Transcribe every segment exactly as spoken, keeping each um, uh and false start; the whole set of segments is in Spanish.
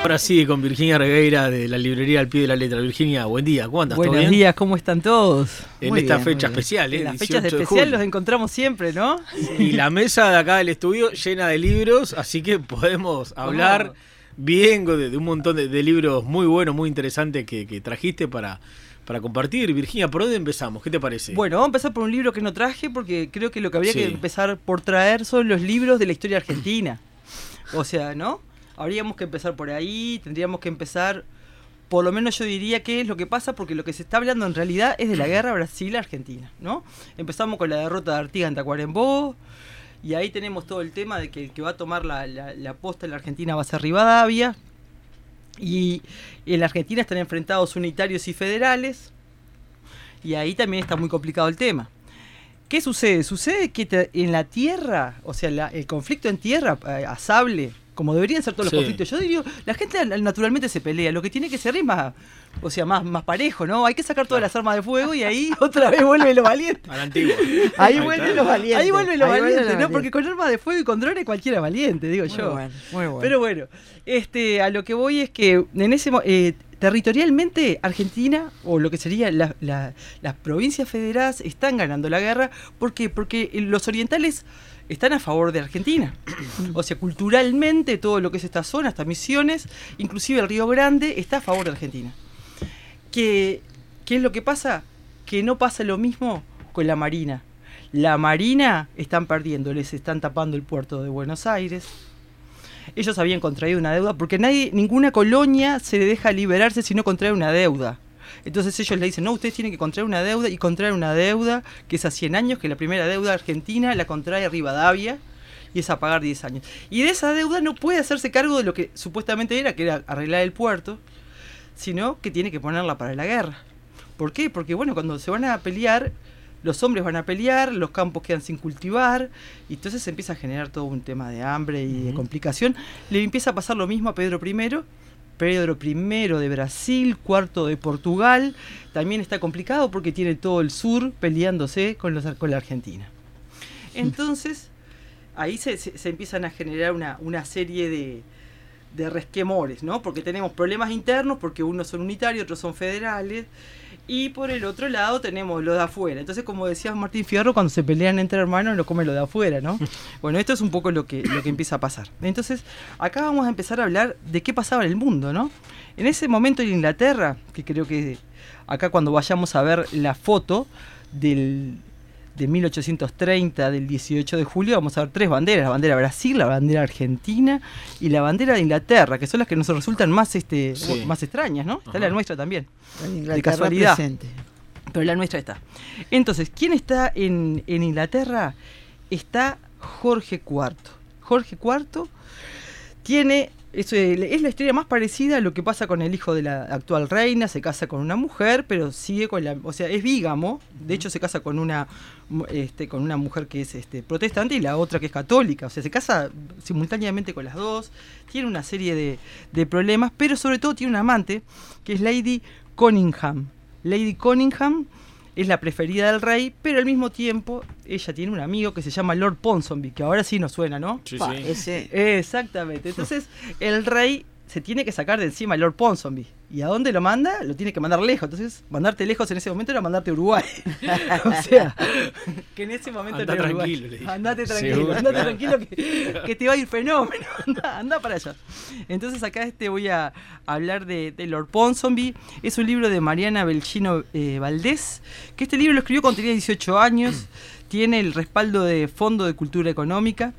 Ahora sí, con Virginia Regueira de la librería Al Pie de la Letra. Virginia, buen día, ¿cómo andas? Buenos ¿Todo bien? días, ¿cómo están todos? En Muy esta bien, fecha muy bien. especial, ¿eh? En las fechas dieciocho de especiales julio. los encontramos siempre, ¿no? Y la mesa de acá del estudio llena de libros, así que podemos hablar bien de, de un montón de, de libros muy buenos, muy interesantes que, que trajiste para, para compartir. Virginia, ¿por dónde empezamos? ¿Qué te parece? Bueno, vamos a empezar por un libro que no traje porque creo que lo que habría Sí. que empezar por traer son los libros de la historia argentina. O sea, ¿no? Habríamos que empezar por ahí, tendríamos que empezar, por lo menos yo diría qué es lo que pasa, porque lo que se está hablando en realidad es de la guerra Brasil-Argentina, ¿no? Empezamos con la derrota de Artigas en Tacuarembó, y ahí tenemos todo el tema de que el que va a tomar la, la, la posta en la Argentina va a ser Rivadavia, y en la Argentina están enfrentados unitarios y federales, y ahí también está muy complicado el tema. ¿Qué sucede? Sucede que te, en la tierra, o sea, la, el conflicto en tierra, eh, a sable, como deberían ser todos los Sí. conflictos, yo diría, la gente naturalmente se pelea, lo que tiene que ser es más, o sea, más, más parejo, ¿no? Hay que sacar todas las armas de fuego y ahí otra vez vuelve lo valiente. A la antigua. Ahí Ahí vuelve está. lo valiente. Ahí vuelve lo Ahí vuelve valiente, lo ¿no? valiente. Porque con armas de fuego y con drones cualquiera es valiente, digo Muy yo. bueno, muy bueno. Pero bueno, este, a lo que voy es que en ese mo- eh, territorialmente Argentina, o lo que sería la- la- las provincias federadas, están ganando la guerra. ¿Por qué? Porque los orientales están a favor de Argentina. O sea, culturalmente todo lo que es esta zona, estas Misiones, inclusive el Río Grande, está a favor de Argentina. ¿Qué, qué es lo que pasa? Que no pasa lo mismo con la Marina. La Marina están perdiendo, les están tapando el puerto de Buenos Aires. Ellos habían contraído una deuda, porque nadie, ninguna colonia se le deja liberarse si no contrae una deuda. Entonces ellos le dicen, no, ustedes tienen que contraer una deuda, y contraer una deuda que es a cien años, que la primera deuda argentina la contrae Rivadavia, y es a pagar diez años. Y de esa deuda no puede hacerse cargo de lo que supuestamente era, que era arreglar el puerto, sino que tiene que ponerla para la guerra. ¿Por qué? Porque bueno, cuando se van a pelear, los hombres van a pelear, los campos quedan sin cultivar, y entonces se empieza a generar todo un tema de hambre y de complicación. Le empieza a pasar lo mismo a Pedro primero. Pedro primero de Brasil, cuarto de Portugal, también está complicado porque tiene todo el sur peleándose con, los, con la Argentina. Entonces, ahí se, se, se empiezan a generar una, una serie de, de resquemores, ¿no? Porque tenemos problemas internos, porque unos son unitarios, otros son federales, y por el otro lado tenemos lo de afuera. Entonces, como decía Martín Fierro, cuando se pelean entre hermanos, lo come lo de afuera, ¿no? Bueno, esto es un poco lo que, lo que empieza a pasar. Entonces, acá vamos a empezar a hablar de qué pasaba en el mundo, ¿no? En ese momento en Inglaterra, que creo que acá cuando vayamos a ver la foto del, de mil ochocientos treinta, del dieciocho de julio, vamos a ver tres banderas: la bandera de Brasil, la bandera argentina y la bandera de Inglaterra, que son las que nos resultan más, este, Sí. más extrañas, ¿no? Está Ajá. la nuestra también. En de Inglaterra casualidad. presente. Pero la nuestra está. Entonces, ¿quién está en, en Inglaterra? Está Jorge cuarto. Jorge cuarto tiene... Es, es la historia más parecida a lo que pasa con el hijo de la actual reina. Se casa con una mujer, pero sigue con la... O sea, es bígamo. De hecho, se casa con una, este, con una mujer que es este, protestante y la otra que es católica. O sea, se casa simultáneamente con las dos. Tiene una serie de, de problemas, pero sobre todo tiene un amante, que es Lady Conyngham. Lady Conyngham es la preferida del rey, pero al mismo tiempo ella tiene un amigo que se llama Lord Ponsonby, que ahora sí nos suena, ¿no? Sí, Pa, sí. ese, Exactamente. Entonces el rey se tiene que sacar de encima a Lord Ponsonby. ¿Y a dónde lo manda? Lo tiene que mandar lejos. Entonces, mandarte lejos en ese momento era mandarte a Uruguay. O sea, que en ese momento Andá no era Uruguay. tranquilo, le dije. Andate tranquilo, Seguro, andate claro. tranquilo que, que te va a ir fenómeno. Andá, andá para allá. Entonces acá este voy a hablar de, de Lord Ponsonby. Es un libro de Mariana Belchino eh, Valdés, que este libro lo escribió cuando tenía dieciocho años. Tiene el respaldo de Fondo de Cultura Económica.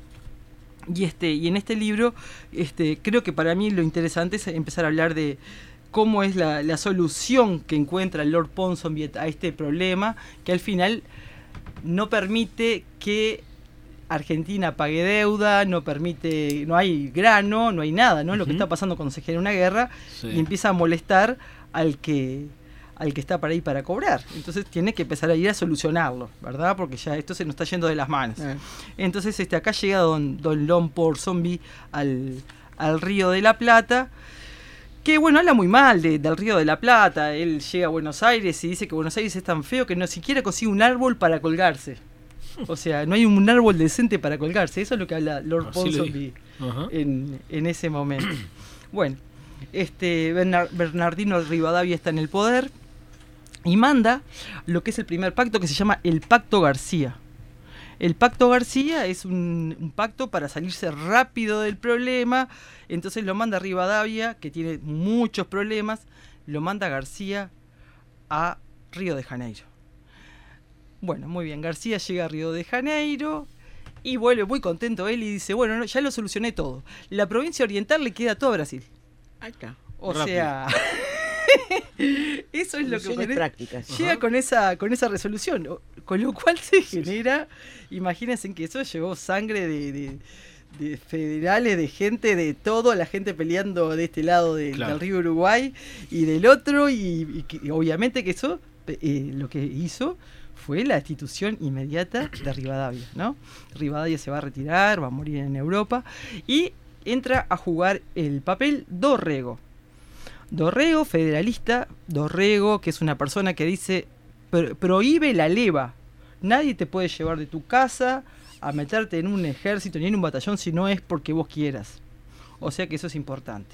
Y, este, y en este libro, este, creo que para mí lo interesante es empezar a hablar de cómo es la, la solución que encuentra Lord Ponsonby a este problema, que al final no permite que Argentina pague deuda, no permite, no hay grano, no hay nada, ¿no? Lo que Ujú. está pasando cuando se genera una guerra, Sí. y empieza a molestar al que al que está para ir para cobrar. Entonces tiene que empezar a ir a solucionarlo, ¿verdad? Porque ya esto se nos está yendo de las manos. eh, Entonces este, acá llega don, don Lord Ponsonby al, al Río de la Plata, que bueno, habla muy mal de, del Río de la Plata. Él llega a Buenos Aires y dice que Buenos Aires es tan feo que no siquiera consigue un árbol para colgarse. O sea, no hay un árbol decente para colgarse. Eso es lo que habla Lord Así lo Ponsonby Ajá. en, en ese momento. Bueno, este Bernar- Bernardino Rivadavia está en el poder y manda lo que es el primer pacto, que se llama el Pacto García. El Pacto García es un, un pacto para salirse rápido del problema, entonces lo manda Rivadavia, que tiene muchos problemas, lo manda García a Río de Janeiro. Bueno, muy bien, García llega a Río de Janeiro y vuelve muy contento él y dice, bueno, no, ya lo solucioné todo. La provincia oriental le queda todo a Brasil. Ahí está. O Rápido. sea, eso es lo que Soluciones con- prácticas. llega Ajá. con esa con esa resolución, o- con lo cual se genera, imagínense que eso llevó sangre de, de- de federales, de gente, de todo, la gente peleando de este lado de- Claro. del río Uruguay y del otro, y, y que- y obviamente que eso eh, lo que hizo fue la destitución inmediata de Rivadavia, ¿no? Rivadavia se va a retirar, va a morir en Europa y entra a jugar el papel Dorrego. Dorrego, federalista, Dorrego, que es una persona que dice, pro- prohíbe la leva. Nadie te puede llevar de tu casa a meterte en un ejército ni en un batallón si no es porque vos quieras. O sea que eso es importante.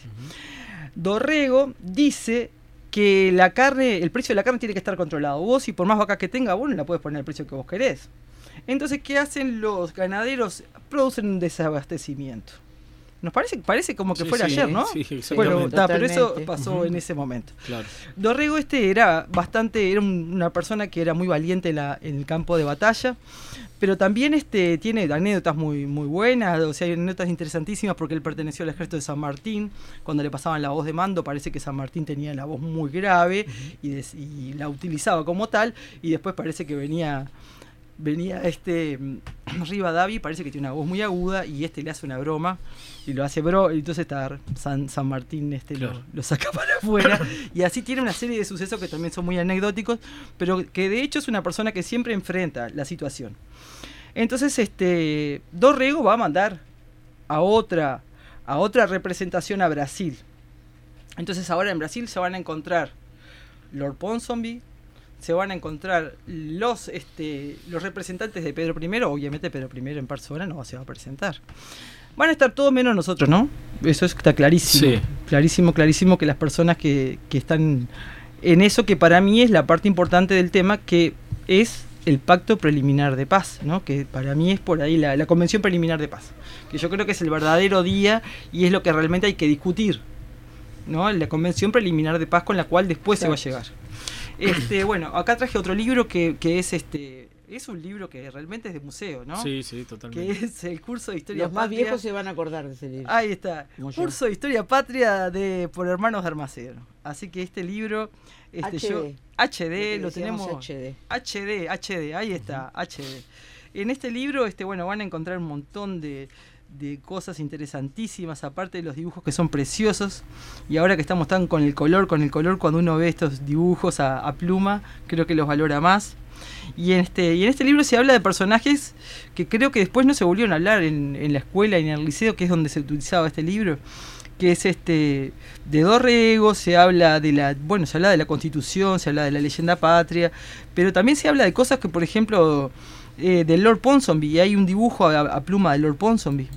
Dorrego dice que la carne, el precio de la carne tiene que estar controlado. Vos, y por más vacas que tenga, vos no la puedes poner el precio que vos querés. Entonces, ¿qué hacen los ganaderos? Producen un desabastecimiento. Nos parece, parece como que Sí, fuera sí, ayer, ¿no? sí, exactamente. Bueno, ta, pero eso Totalmente. pasó Ujú. en ese momento. Claro. Dorrego este era bastante, era un- una persona que era muy valiente en, la- en el campo de batalla, pero también este tiene anécdotas muy, muy buenas, o sea, hay anécdotas interesantísimas porque él perteneció al ejército de San Martín. Cuando le pasaban la voz de mando, parece que San Martín tenía la voz muy grave y, des- y la utilizaba como tal, y después parece que venía venía este mm, Rivadavia y parece que tiene una voz muy aguda y este le hace una broma y lo hace bro, y entonces está San, San Martín este Claro. lo, lo saca para afuera y así tiene una serie de sucesos que también son muy anecdóticos, pero que de hecho es una persona que siempre enfrenta la situación. Entonces este Dorrego va a mandar a otra a otra representación a Brasil. Entonces ahora en Brasil se van a encontrar Lord Ponsonby, se van a encontrar los este los representantes de Pedro primero, obviamente Pedro primero en persona no se va a presentar. Van a estar todos menos nosotros, ¿no? Eso está clarísimo. Sí. Clarísimo, clarísimo que las personas que, que están en eso, que para mí es la parte importante del tema, que es el pacto preliminar de paz, ¿no? Que para mí es por ahí la, la convención preliminar de paz, que yo creo que es el verdadero día y es lo que realmente hay que discutir, ¿no? La convención preliminar de paz con la cual después se va a llegar. Este, bueno, acá traje otro libro que, que es este es un libro que realmente es de museo, ¿no? Sí, sí, Que totalmente. es el curso de historia Los más patria. viejos se van a acordar de ese libro. Ahí está. Como yo. Curso de Historia Patria de por Hermanos de Armacero. Así que este libro, este H D. yo H D que lo decíamos tenemos H D. H D, H D, ahí está, H D. En este libro, este bueno, van a encontrar un montón de de cosas interesantísimas, aparte de los dibujos que son preciosos, y ahora que estamos tan con el color, con el color, cuando uno ve estos dibujos a, a pluma, creo que los valora más. Y en este y en este libro se habla de personajes que creo que después no se volvieron a hablar en, en la escuela y en el liceo, que es donde se utilizaba este libro, que es este de Dorrego. Se habla de la bueno se habla de la Constitución, se habla de la leyenda patria, pero también se habla de cosas que, por ejemplo, eh, del Lord Ponsonby, y hay un dibujo a, a pluma de Lord Ponsonby.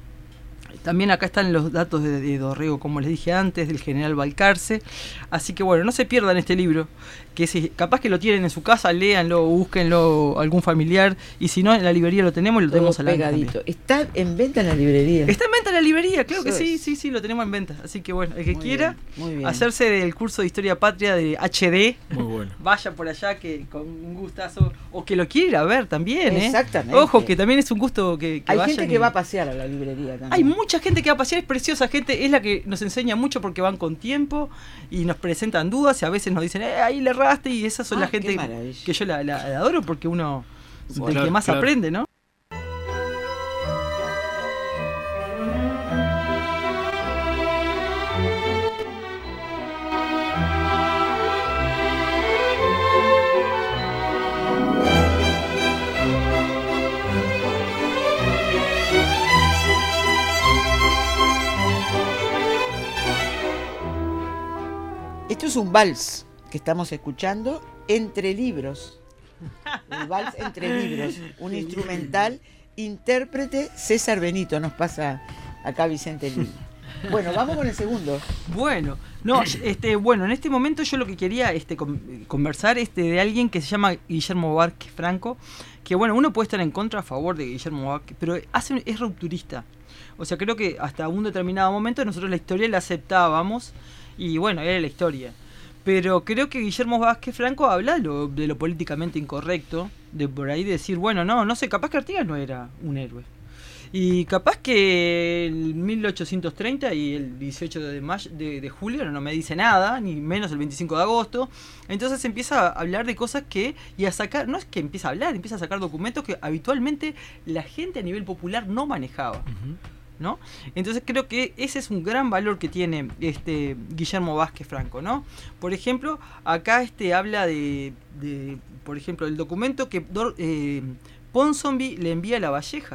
También acá están los datos de, de Dorrego, como les dije antes, del general Balcarce. Así que bueno, no se pierdan este libro, que es, capaz que lo tienen en su casa, léanlo, búsquenlo algún familiar, y si no, en la librería lo tenemos y lo Todo tenemos al aire pegadito. también. Está en venta en la librería. Está en venta en la librería, claro que Eso sí, es. sí, sí, lo tenemos en venta. Así que bueno, el que Muy quiera bien, muy bien. hacerse del curso de Historia Patria de H D, Muy bueno. vaya por allá, que con un gustazo, o que lo quiera ir a ver también, ¿eh? Exactamente. Ojo, que también es un gusto que, que Hay vayan gente y- que va a pasear a la librería también. Hay mucha gente que va a pasear, es preciosa gente, es la que nos enseña mucho porque van con tiempo y nos presentan dudas y a veces nos dicen, eh, ahí le erraste, y esas son Ah, la qué gente maravilla. que yo la, la- la adoro porque uno Sí, del claro, que más claro. aprende, ¿no? Esto es un vals que estamos escuchando entre libros. El vals entre libros. Un instrumental. Intérprete César Benito. Nos pasa acá Vicente Lima. Bueno, vamos con el segundo. Bueno, no, este, bueno, en este momento yo lo que quería este, con- conversar este, de alguien que se llama Guillermo Vázquez Franco, que bueno, uno puede estar en contra a favor de Guillermo Vázquez, pero hace, es rupturista. O sea, creo que hasta un determinado momento nosotros la historia la aceptábamos y bueno, era la historia. Pero creo que Guillermo Vázquez Franco habla lo, de lo políticamente incorrecto, de por ahí decir, bueno, no, no sé, capaz que Artigas no era un héroe. Y capaz que el mil ochocientos treinta y el dieciocho de, mayo, de, de julio no me dice nada, ni menos el veinticinco de agosto. Entonces empieza a hablar de cosas que, y a sacar, no es que empieza a hablar, empieza a sacar documentos que habitualmente la gente a nivel popular no manejaba. Ujú. ¿No? Entonces creo que ese es un gran valor que tiene este Guillermo Vázquez Franco, ¿no? Por ejemplo, acá este habla de, de por ejemplo, el documento que Dor- eh, Ponsonby le envía a Lavalleja.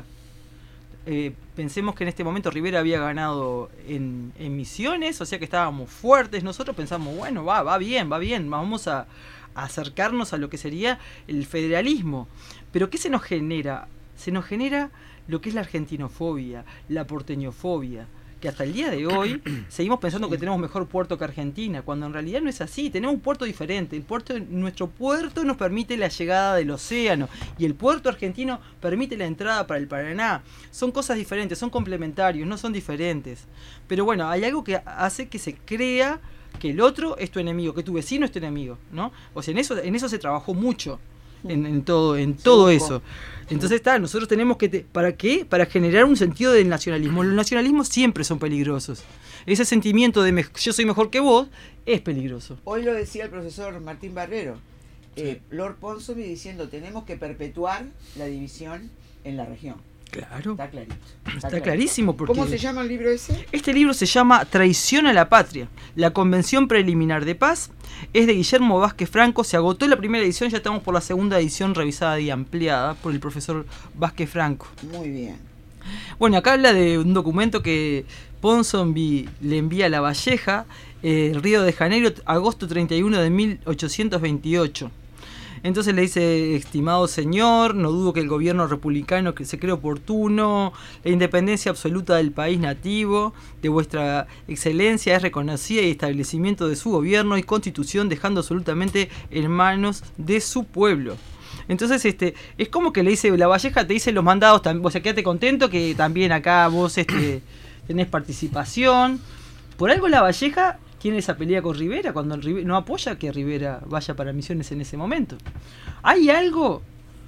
Eh, pensemos que en este momento Rivera había ganado en, en Misiones, o sea que estábamos fuertes. Nosotros pensamos, bueno, va, va bien, va bien, vamos a, a acercarnos a lo que sería el federalismo. Pero ¿qué se nos genera? Se nos genera lo que es la argentinofobia, la porteñofobia, que hasta el día de hoy seguimos pensando que tenemos mejor puerto que Argentina, cuando en realidad no es así, tenemos un puerto diferente. El puerto, nuestro puerto nos permite la llegada del océano y el puerto argentino permite la entrada para el Paraná. Son cosas diferentes, son complementarios, no son diferentes. Pero bueno, hay algo que hace que se crea que el otro es tu enemigo, que tu vecino es tu enemigo, ¿no? O sea, en eso, en eso se trabajó mucho. En, en todo en todo eso. Entonces está, nosotros tenemos que te, ¿para qué? Para generar un sentido del nacionalismo. Los nacionalismos siempre son peligrosos. Ese sentimiento de me, yo soy mejor que vos es peligroso. Hoy lo decía el profesor Martín Barrero, eh, Lord Ponsonby diciendo tenemos que perpetuar la división en la región. Claro. Está clarito. Está clarito. clarísimo porque ¿Cómo se llama el libro ese? este libro se llama Traición a la Patria, la Convención Preliminar de Paz. Es de Guillermo Vázquez Franco. Se agotó la primera edición, ya estamos por la segunda edición revisada y ampliada por el profesor Vázquez Franco. Muy bien. Bueno, acá habla de un documento que Ponsonby le envía a Lavalleja, eh, Río de Janeiro, agosto treinta y uno de mil ochocientos veintiocho. Entonces le dice, estimado señor, no dudo que el gobierno republicano que se cree oportuno, la independencia absoluta del país nativo, de vuestra excelencia es reconocida y establecimiento de su gobierno y constitución dejando absolutamente en manos de su pueblo. Entonces este es como que le dice, Lavalleja te dice los mandados, o sea, quédate contento que también acá vos este, tenés participación. Por algo Lavalleja tiene esa pelea con Rivera cuando Rivera no apoya que Rivera vaya para Misiones en ese momento. Hay algo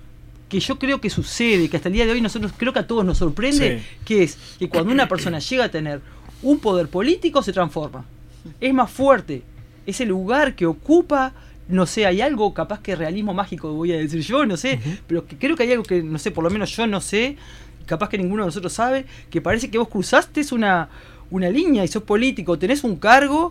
que yo creo que sucede, que hasta el día de hoy nosotros creo que a todos nos sorprende, Sí. que es que cuando una persona llega a tener un poder político se transforma. Es más fuerte. Ese lugar que ocupa, no sé, hay algo capaz que realismo mágico voy a decir yo, no sé, uh-huh. pero que creo que hay algo que, no sé, por lo menos yo no sé, capaz que ninguno de nosotros sabe, que parece que vos cruzaste una, una línea y sos político, tenés un cargo.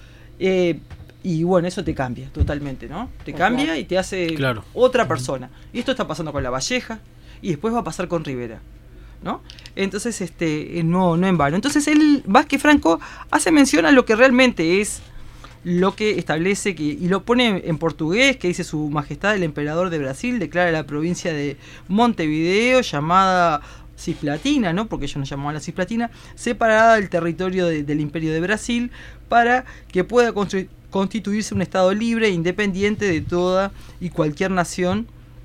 Eh, y bueno, eso te cambia totalmente, ¿no? Te cambia claro. y te hace claro. otra persona. Y esto está pasando con Lavalleja y después va a pasar con Rivera, ¿no? Entonces, este, no, no en vano. Entonces, él, Vázquez Franco hace mención a lo que realmente es lo que establece, que, y lo pone en portugués, que dice Su Majestad el Emperador de Brasil declara la provincia de Montevideo, llamada Cisplatina, ¿no? Porque ellos nos llamaban la Cisplatina, separada del territorio de, del Imperio de Brasil, para que pueda construir, constituirse un Estado libre e independiente de toda y cualquier nación.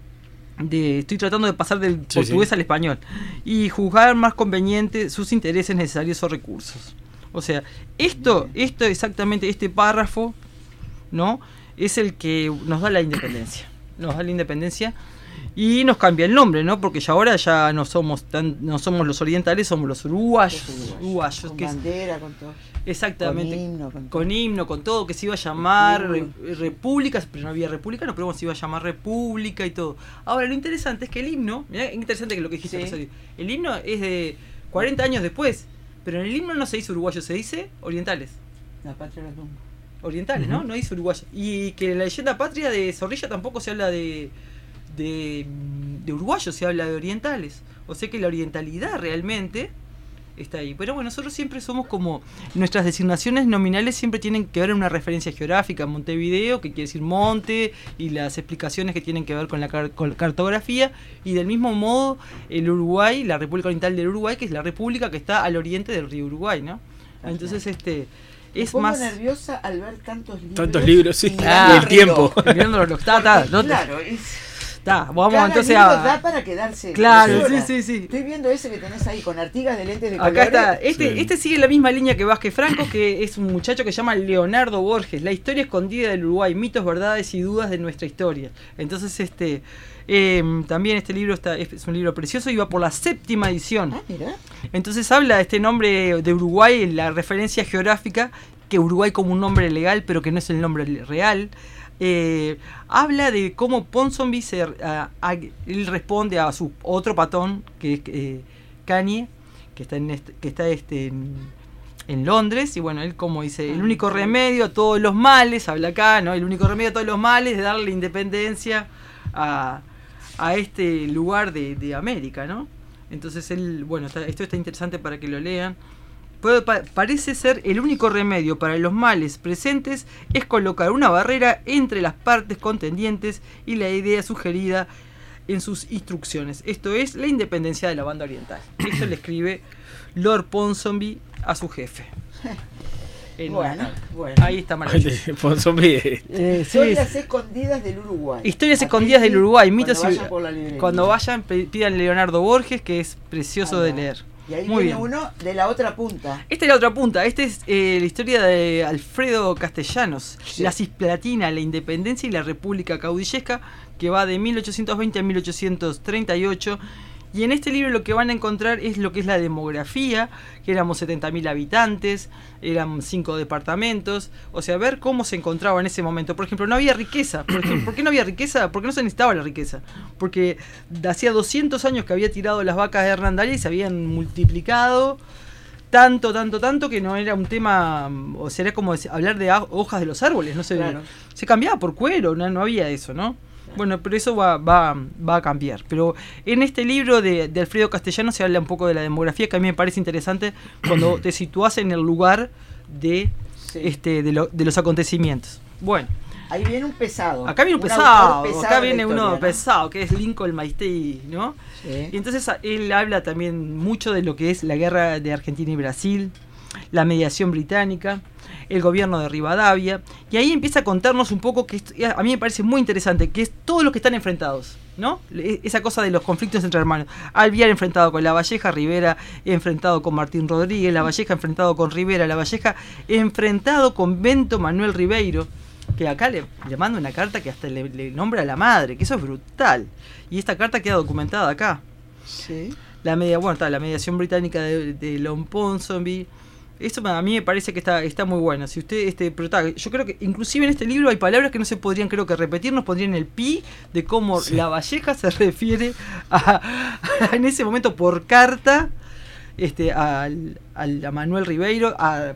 De, estoy tratando de pasar del sí, portugués sí. al español. Y juzgar más conveniente sus intereses necesarios o recursos. O sea, esto, esto exactamente, este párrafo, ¿no? Es el que nos da la independencia. Nos da la independencia. Y nos cambia el nombre, ¿no? Porque ya ahora ya no somos tan, no somos los orientales, somos los uruguayos. Los uruguayos. uruguayos con que bandera, con todo. Exactamente. Con himno, con todo. Con himno, con todo, que se iba a llamar re, república, pero no había república, no, pero bueno, se iba a llamar república y todo. Ahora, lo interesante es que el himno, mirá, interesante que lo que dijiste, sí. el himno es de cuarenta años después, pero en el himno no se dice uruguayo, se dice orientales. La patria de la tumba. Orientales, uh-huh. ¿no? No dice uruguayo. Y que en la leyenda patria de Zorrilla tampoco se habla de... De, de uruguayos, se habla de orientales. O sea que la orientalidad realmente está ahí. Pero bueno, nosotros siempre somos como... Nuestras designaciones nominales siempre tienen que ver en una referencia geográfica. Montevideo, que quiere decir monte, y las explicaciones que tienen que ver con la, car- con la cartografía. Y del mismo modo, el Uruguay, la República Oriental del Uruguay, que es la república que está al oriente del río Uruguay, ¿no? Entonces, este... Me es pongo más... nerviosa al ver tantos libros. Tantos libros, sí. y Claro. Y el tiempo. Viéndolo, lo- está, está, no te- Claro, es, está, vamos cada entonces libro a... da para quedarse. Claro, tres sí, horas. sí, sí. Estoy viendo ese que tenés ahí con Artigas de lentes de Acá colores. está, este, Sí. este sigue la misma línea que Vázquez Franco, que es un muchacho que se llama Leonardo Borges, la historia escondida del Uruguay, mitos, verdades y dudas de nuestra historia. Entonces, este eh, también este libro está, es un libro precioso y va por la séptima edición. Ah, mira. Entonces habla de este nombre de Uruguay, en la referencia geográfica, que Uruguay como un nombre legal, pero que no es el nombre real. Eh, habla de cómo Ponsonby se, a- a- él responde a su otro patón, que es eh, Kanye, que está en este, que está este en, en Londres, y bueno, él como dice, el único remedio a todos los males, habla acá, ¿no? El único remedio a todos los males es darle independencia a, a este lugar de, de América, ¿no? Entonces él, bueno, está- esto está interesante para que lo lean. Puede, pa- parece ser el único remedio para los males presentes es colocar una barrera entre las partes contendientes y la idea sugerida en sus instrucciones. Esto es la independencia de la banda oriental. Esto le escribe Lord Ponsonby a su jefe. En Bueno, una- bueno. Ahí está maravilloso. Ponsonby. Eh, sí, Historias escondidas del Uruguay. Historias escondidas del Uruguay, mitos cuando y- vayan por la librería. Cuando vayan, pe- pidan Leonardo Borges, que es precioso Ahí de va. leer. Y ahí Muy viene bien. uno de la otra punta. Esta es la otra punta. Esta es eh, la historia de Alfredo Castellanos, Sí. la Cisplatina, la Independencia y la República Caudillesca, que va de mil ochocientos veinte a mil ochocientos treinta y ocho. Y en este libro lo que van a encontrar es lo que es la demografía, que éramos setenta mil habitantes, eran cinco departamentos, o sea, ver cómo se encontraba en ese momento. Por ejemplo, no había riqueza. Por ejemplo, ¿por qué no había riqueza? Porque no se necesitaba la riqueza. Porque hacía doscientos años que había tirado las vacas de Hernandalia y se habían multiplicado tanto, tanto, tanto que no era un tema, o sea, era como hablar de hojas de los árboles, no sé, Claro. se cambiaba por cuero, no, no había eso, ¿no? Bueno, pero eso va, va, va a cambiar. Pero en este libro de, de Alfredo Castellanos se habla un poco de la demografía, que a mí me parece interesante cuando te situás en el lugar de, Sí. este, de, lo- de los acontecimientos. Bueno, Ahí viene un pesado. acá viene un autor pesado, pesado acá de la viene uno historia, ¿no? pesado, que es Lincoln Maistei, ¿no? Y Sí. entonces a- él habla también mucho de lo que es la guerra de Argentina y Brasil, la mediación británica, el gobierno de Rivadavia, y ahí empieza a contarnos un poco que esto- a mí me parece muy interesante, que es todo lo que están enfrentados, ¿no? E- Esa cosa de los conflictos entre hermanos. Alvear enfrentado con La Valleja, Rivera enfrentado con Martín Rodríguez, La Valleja enfrentado con Rivera, La Valleja enfrentado con Bento Manuel Ribeiro, que acá le, le manda una carta que hasta le, le nombra a la madre, que eso es brutal. Y esta carta queda documentada acá. Sí. La media, bueno, está la mediación británica de, de Lord Ponsonby. Eso a mí me parece que está, está muy bueno. Si usted, este, pero está, yo creo que inclusive en este libro hay palabras que no se podrían, creo que repetir, nos pondrían el pi de cómo Sí. La Valleja se refiere a, a- en ese momento por carta, este, al, al- a Manuel Ribeiro, a,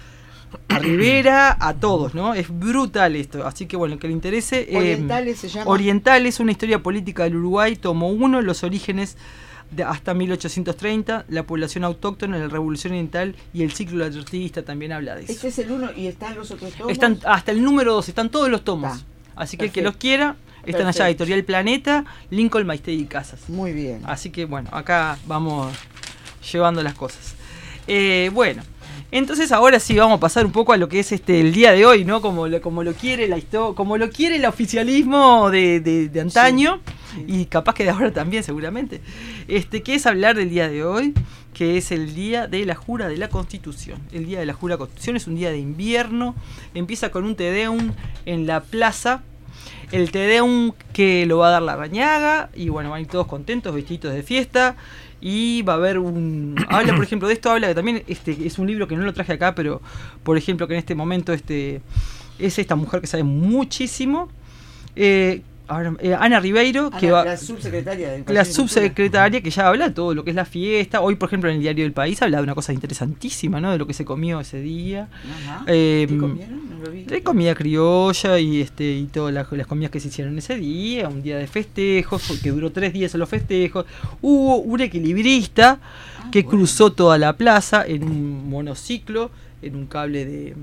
a Rivera, a todos, ¿no? Es brutal esto. Así que bueno, que le interese. eh, Orientales se llama. Orientales, una historia política del Uruguay, tomo uno, los orígenes de hasta mil ochocientos treinta, la población autóctona, la revolución oriental y el ciclo artista también habla de eso. Este es el uno y están los otros tomos. Están hasta el número dos, están todos los tomos. Está. Así que el que Perfecto. los quiera, están Perfecto. allá, Editorial Planeta, Lincoln Maistei y Casas. Muy bien. Así que bueno, acá vamos llevando las cosas. Eh, bueno, entonces ahora sí vamos a pasar un poco a lo que es este el día de hoy, ¿no? Como lo, como lo quiere la histo- como lo quiere el oficialismo de, de, de antaño, Sí. y capaz que de ahora también seguramente. Este, que es hablar del día de hoy, que es el día de la jura de la Constitución. El día de la jura de la Constitución es un día de invierno, empieza con un Te Deum en la plaza. El Te Deum que lo va a dar la Rañaga, y bueno, van a ir todos contentos, vestiditos de fiesta, y va a haber un... Habla, por ejemplo, de esto, habla que también este es un libro que no lo traje acá, pero por ejemplo que en este momento este es esta mujer que sabe muchísimo, eh, ahora, eh, Ana Ribeiro, que Ana, va... la subsecretaria de Educación La y Cultura. subsecretaria que ya habla de todo lo que es la fiesta. Hoy, por ejemplo, en el Diario del País habla de una cosa interesantísima, ¿no? De lo que se comió ese día. Ajá. Eh, ¿Qué comieron? No lo vi. De comida criolla y este y todas las, las comidas que se hicieron ese día, un día de festejos, que duró tres días en los festejos. Hubo un equilibrista Ah, que bueno. cruzó toda la plaza en un monociclo, en un cable de, Ah,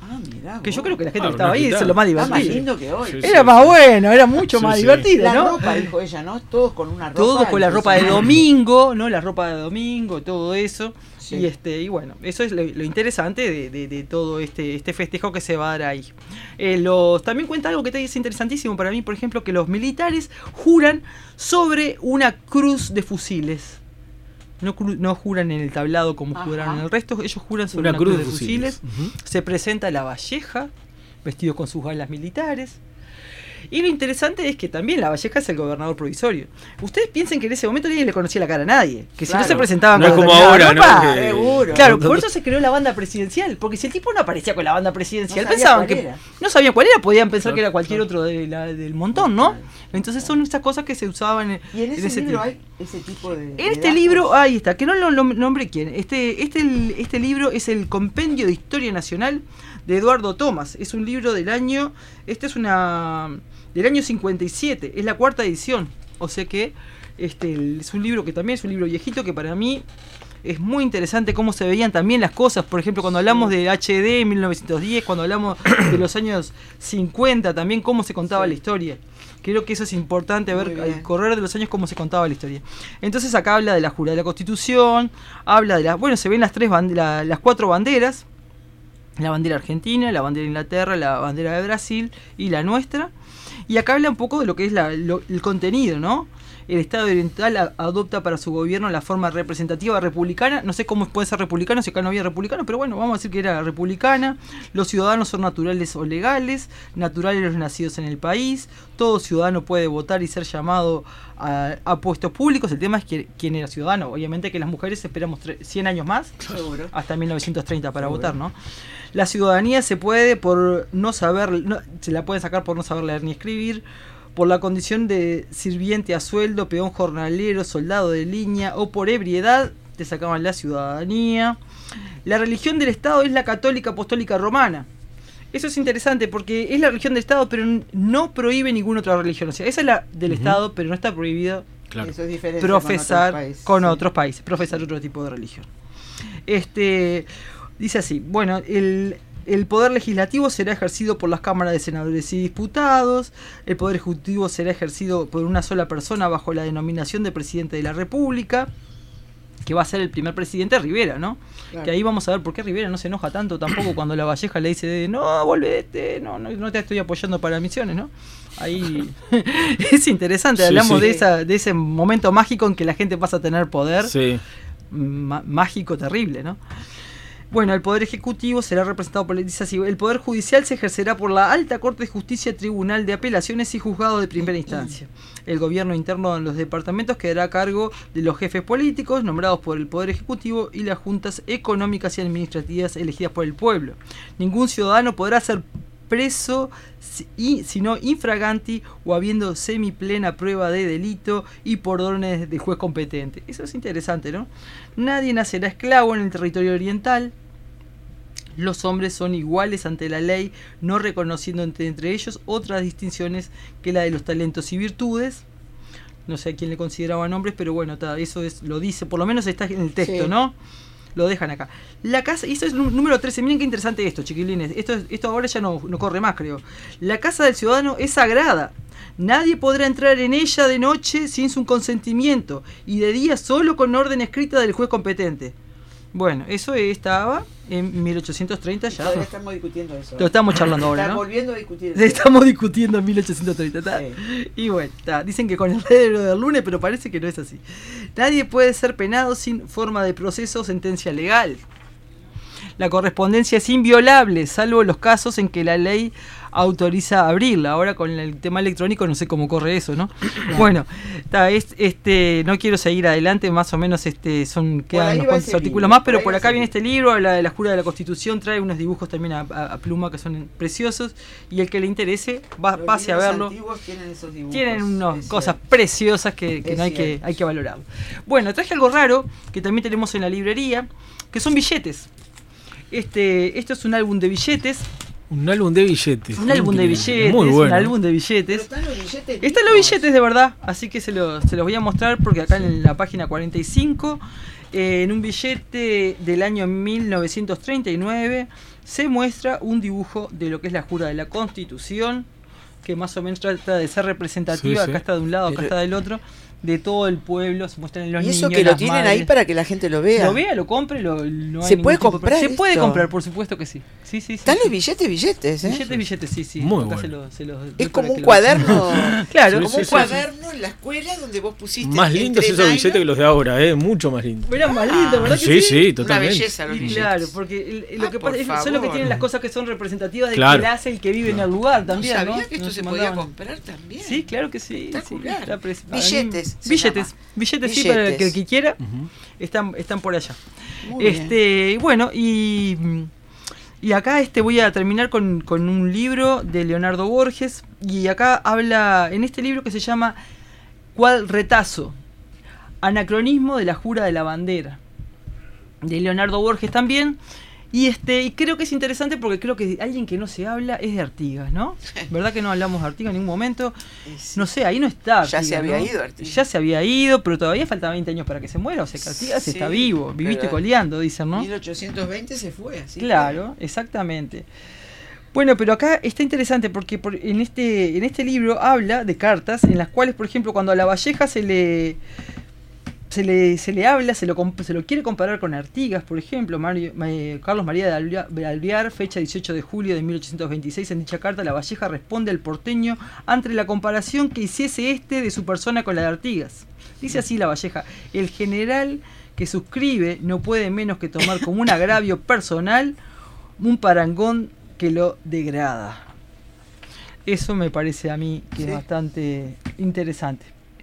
Ah, mirá Que yo vos. creo que la gente Ah, que estaba una ahí quitada. eso es lo más Está más divertido. lindo que hoy. Sí, Era más bueno, era mucho Sí, más sí. divertido, La ¿no? ropa, dijo ella, ¿no? Todos con una ropa. Todo con la ropa de impresionante. domingo, ¿no? La ropa de domingo, todo eso. Sí. Y este, y bueno, eso es lo, lo interesante de, de- de todo este, este festejo que se va a dar ahí. Eh, los, también cuenta algo que te es interesantísimo para mí, por ejemplo, que los militares juran sobre una cruz de fusiles. No, cru- no juran en el tablado como Ajá. juran en el resto, ellos juran sobre una, cruz, de fusiles. Ujú. Se presenta la Valleja, vestido con sus galas militares. Y lo interesante es que también la Valleja es el gobernador provisorio. Ustedes piensen que en ese momento nadie le conocía la cara a nadie. Que si no Claro. se presentaban No es con como determinada ahora, ¿no? ropa, Que- seguro. Claro, por eso se creó la banda presidencial, porque si el tipo no aparecía con la banda presidencial, No sabía pensaban cuál que era. no sabían cuál era, podían pensar Claro, que era cualquier claro. otro de la- del montón, ¿no? Entonces son esas cosas que se usaban en, Y en ese, ese libro tiempo. hay ese tipo de. En de este datos. libro, ahí está, que no lo nom- nombre quién. Este, este, este libro es el Compendio de Historia Nacional de Eduardo Tomás. Es un libro del año, este es una del año cincuenta y siete, es la cuarta edición. O sea que este el- es un libro que también es un libro viejito que para mí es muy interesante cómo se veían también las cosas. Por ejemplo, cuando hablamos de H D en mil novecientos diez, cuando hablamos de los años cincuenta, también cómo se contaba Sí. la historia. Creo que eso es importante, Muy ver bien. al correr de los años cómo se contaba la historia. Entonces acá habla de la jura de la Constitución, habla de las, bueno, se ven las tres bande- la- las cuatro banderas, la bandera argentina, la bandera de Inglaterra, la bandera de Brasil y la nuestra. Y acá habla un poco de lo que es la- lo- el contenido, ¿no? El Estado oriental a- adopta para su gobierno la forma representativa republicana. No sé cómo puede ser republicano si acá no había republicano, pero bueno, vamos a decir que era republicana. Los ciudadanos son naturales o legales, naturales los nacidos en el país. Todo ciudadano puede votar y ser llamado a, a puestos públicos. El tema es que, quién era ciudadano. Obviamente que las mujeres esperamos tre- cien años más, Seguro. hasta mil novecientos treinta para Seguro. votar, ¿no? La ciudadanía se puede por no saber, no- se la pueden sacar por no saber leer ni escribir, por la condición de sirviente a sueldo, peón jornalero, soldado de línea o por ebriedad, te sacaban la ciudadanía. La religión del Estado es la católica apostólica romana. Eso es interesante porque es la religión del Estado, pero n- no prohíbe ninguna otra religión. O sea, esa es la del Ujú. Estado, pero no está prohibido Claro. Eso es diferente. profesar con otros países, con sí. otros países, profesar otro tipo de religión. Este dice así, bueno, el, el poder legislativo será ejercido por las cámaras de senadores y diputados, el poder ejecutivo será ejercido por una sola persona bajo la denominación de presidente de la República, que va a ser el primer presidente Rivera, ¿no? Claro. Que ahí vamos a ver por qué Rivera no se enoja tanto tampoco cuando la Valleja le dice, no, volvete, no, no, no te estoy apoyando para misiones, ¿no? Ahí es interesante, Sí, hablamos sí. de esa de ese momento mágico en que la gente pasa a tener poder, Sí. ma- mágico terrible, ¿no? Bueno, el Poder Ejecutivo será representado por, dice así, el Poder Judicial se ejercerá por la Alta Corte de Justicia, Tribunal de Apelaciones y Juzgado de Primera Instancia. El gobierno interno en los departamentos quedará a cargo de los jefes políticos nombrados por el Poder Ejecutivo y las juntas económicas y administrativas elegidas por el pueblo. Ningún ciudadano podrá ser preso si- y, sino infraganti o habiendo semiplena prueba de delito y por órdenes de juez competente. Eso es interesante, ¿no? Nadie nacerá esclavo en el territorio oriental. Los hombres son iguales ante la ley, no reconociendo entre, entre ellos otras distinciones que la de los talentos y virtudes. No sé a quién le consideraban hombres, pero bueno, ta, eso es, lo dice, por lo menos está en el texto, Sí. ¿no? Lo dejan acá. La casa, y esto es el número trece, miren qué interesante esto, chiquilines. Esto, es- esto ahora ya no, no corre más, creo. La casa del ciudadano es sagrada. Nadie podrá entrar en ella de noche sin su consentimiento y de día solo con orden escrita del juez competente. Bueno, eso estaba en mil ochocientos treinta ya. Todavía estamos discutiendo eso. Lo estamos charlando ahora, Están ¿no? volviendo a discutir. eso. Estamos discutiendo en mil ochocientos treinta, ¿tá? Sí. Y bueno, tá, dicen que con el dedo del lunes, pero parece que no es así. Nadie puede ser penado sin forma de proceso o sentencia legal. La correspondencia es inviolable, salvo los casos en que la ley autoriza abrirla. Ahora con el tema electrónico no sé cómo corre eso, ¿no? Bueno, tá, es- este, no quiero seguir adelante, más o menos este, son quedan ahí unos va cuantos ese artículos libro, más, por pero ahí por va acá ese viene libro. este libro, habla de la jura de la Constitución, trae unos dibujos también a, a- a pluma que son preciosos, y el que le interese, va, Los pase a libros verlo. antiguos tienen esos dibujos. Tienen unas es cosas cierto. preciosas que, que Es no hay que, cierto. hay que valorar. Bueno, traje algo raro que también tenemos en la librería, que son billetes. Este, esto es un álbum de billetes. Un álbum de billetes. Un álbum de Increíble. billetes. Muy bueno. Un álbum de Pero billetes. están los billetes. Están los mismos. billetes de verdad, así que se los, se los voy a mostrar porque acá en la página cuarenta y cinco eh, en un billete del año mil novecientos treinta y nueve se muestra un dibujo de lo que es la jura de la Constitución, que más o menos trata de ser representativa, Sí, sí. acá está de un lado, acá Pero- está del otro, de todo el pueblo, se muestran los Y niños, eso que lo las tienen madres. ahí para que la gente lo vea. Lo vea, lo compre, lo, no hay ¿Se ningún puede tipo de- comprar Se puede esto? comprar, por supuesto que sí. Sí, sí, sí. Están sí. los billetes, billetes, ¿eh? Billetes, billetes, sí, sí. Muy Acá bueno. se lo- se los doy Es para como que un lo- cuaderno. Claro, Sí, Como sí, un sí, cuaderno en la escuela donde vos pusiste. Más lindos entre esos nylon. billetes que los de ahora, ¿eh? Mucho más lindos. Era más lindo, ¿verdad que Sí, sí? sí, Una totalmente. belleza los Y billetes. claro, porque el- el- lo Ah, que por pasa es son lo que favor. tienen las cosas que son representativas de Claro. que hace el que vive en el lugar No también, ¿no? sabía que esto No se se podía mandaban. comprar también. Sí, claro que sí. sí, Espectacular. está pres- Billetes se Billetes, llama. billetes, sí, para el que, el que quiera, Ujú. están, están por allá. Muy bien. Este, bueno, y, y acá este voy a terminar con, con un libro de Leonardo Borges. Y acá habla, en este libro que se llama ¿Cuál retazo? Anacronismo de la jura de la bandera. De Leonardo Borges también. Y este y creo que es interesante porque creo que alguien que no se habla es de Artigas, ¿no? ¿Verdad que no hablamos de Artigas en ningún momento? Y sí. No sé, ahí no está. Ya se Artigas, había ¿no? ido Artigas. Ya se había ido, pero todavía falta veinte años para que se muera. O sea que Artigas Sí, está vivo, viviste pero- coleando, dicen, ¿no? mil ochocientos veinte se fue, así. Claro, exactamente. Bueno, pero acá está interesante porque por- en este en este libro habla de cartas en las cuales, por ejemplo, cuando a Lavalleja se le se le, se le habla, se lo, comp- se lo quiere comparar con Artigas, por ejemplo, Mario- Ma- eh, Carlos María de Alvear, de Alvear, fecha dieciocho de julio de mil ochocientos veintiséis, en dicha carta Lavalleja responde al porteño ante la comparación que hiciese este de su persona con la de Artigas. Dice así Lavalleja: el general que suscribe no puede menos que tomar como un agravio personal un parangón que lo degrada. Eso me parece a mí que Sí. es bastante interesante.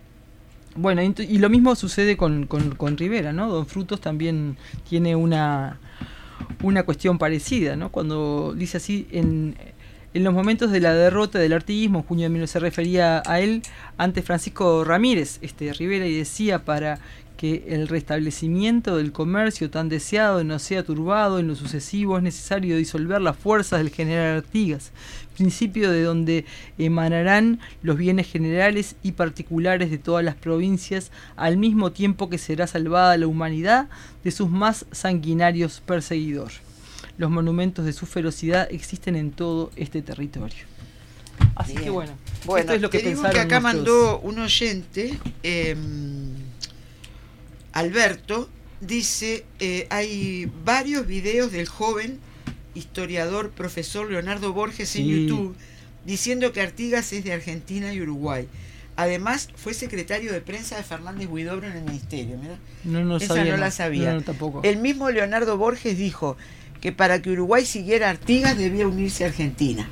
Bueno, y, y lo mismo sucede con, con, con Rivera, ¿no? Don Frutos también tiene una, una cuestión parecida, ¿no? Cuando dice así, en, en los momentos de la derrota del artiguismo, en junio de mil novecientos se refería a él ante Francisco Ramírez, este, Rivera, y decía: para que el restablecimiento del comercio tan deseado no sea turbado en lo sucesivo, es necesario disolver las fuerzas del general Artigas, principio de donde emanarán los bienes generales y particulares de todas las provincias, al mismo tiempo que será salvada la humanidad de sus más sanguinarios perseguidores. Los monumentos de su ferocidad existen en todo este territorio. Así Bien. que bueno, Bueno, esto es lo que te digo pensaron que acá nuestros- mandó un oyente, eh, Alberto, dice, eh, hay varios videos del joven historiador, profesor Leonardo Borges en Sí. YouTube, diciendo que Artigas es de Argentina y Uruguay. Además, fue secretario de prensa de Fernández Huidobro en el ministerio. Mirá. No, no Esa sabía, no la sabía. No, no, tampoco. El mismo Leonardo Borges dijo que para que Uruguay siguiera a Artigas debía unirse a Argentina.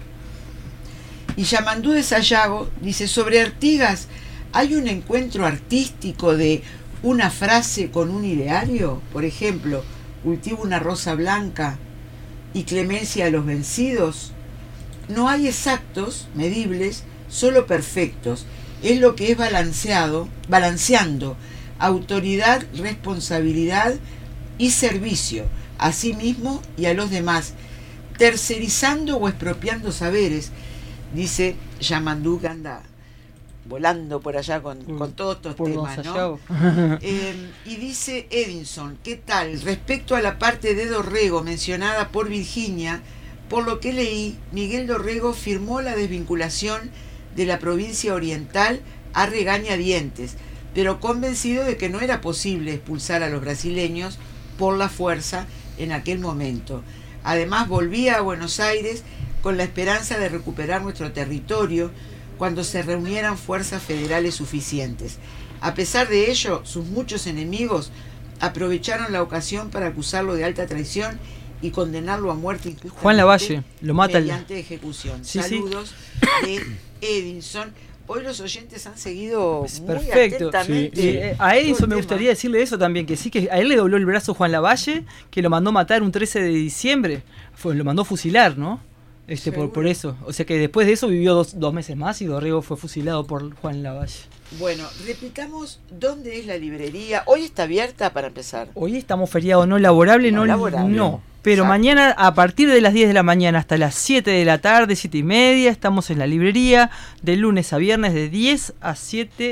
Y Yamandú de Sayago dice, sobre Artigas, ¿hay un encuentro artístico de una frase con un ideario? Por ejemplo, cultivo una rosa blanca y clemencia a los vencidos. No hay exactos, medibles, solo perfectos. Es lo que es balanceado, balanceando autoridad, responsabilidad y servicio a sí mismo y a los demás, tercerizando o expropiando saberes, dice Yamandú, que anda volando por allá con, Por- con todos estos por Don temas, ¿no? Sayago. Eh, y dice Edinson, ¿qué tal? Respecto a la parte de Dorrego mencionada por Virginia, por lo que leí, Miguel Dorrego firmó la desvinculación de la provincia oriental a regañadientes, pero convencido de que no era posible expulsar a los brasileños por la fuerza en aquel momento. Además, volvía a Buenos Aires con la esperanza de recuperar nuestro territorio cuando se reunieran fuerzas federales suficientes. A pesar de ello, sus muchos enemigos aprovecharon la ocasión para acusarlo de alta traición y condenarlo a muerte injustamente. Juan Lavalle, lo mata el- mediante ejecución. Sí, sí. Saludos de Edinson. Hoy los oyentes han seguido Es muy perfecto. atentamente Sí, eh, a Edison todo el me tema. gustaría decirle eso también, que sí, que a él le dobló el brazo Juan Lavalle, que lo mandó matar un trece de diciembre, fue, lo mandó fusilar, ¿no? Este, por, Seguro. por eso. O sea que después de eso vivió dos, dos meses más y Dorrego fue fusilado por Juan Lavalle. Bueno, repitamos dónde es la librería. Hoy está abierta para empezar. Hoy estamos feriado no laborable, No no, laborable. no. Pero Exacto. mañana a partir de las diez de la mañana hasta las siete de la tarde, siete y media, estamos en la librería, de lunes a viernes de diez a siete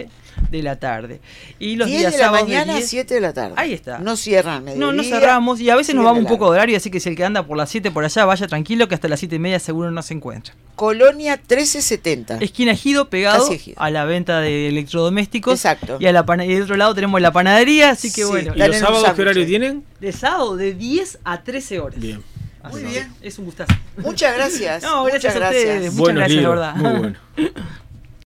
de la tarde. Y los diez días de la sábados mañana, de diez, siete de la tarde. Ahí está. No cierran mediodía. No, no cerramos y a veces nos siguen vamos de un poco largo. de horario, así que si el que anda por las siete por allá vaya tranquilo que hasta las siete y media seguro no se encuentra. Colonia trece setenta. Esquina Ejido, pegado Casi Ejido. a la venta de electrodomésticos. Exacto. Y, a la pana- y del otro lado tenemos la panadería, así que Sí. bueno. ¿Y Dale los un sábados qué sándwich horario ahí. tienen? De sábado de diez a trece horas. Bien. Así Muy que bien. Es un gustazo. Muchas gracias. No, gracias Muchas a ustedes. gracias. Muchas Buenos gracias, la libros, verdad. muy bueno.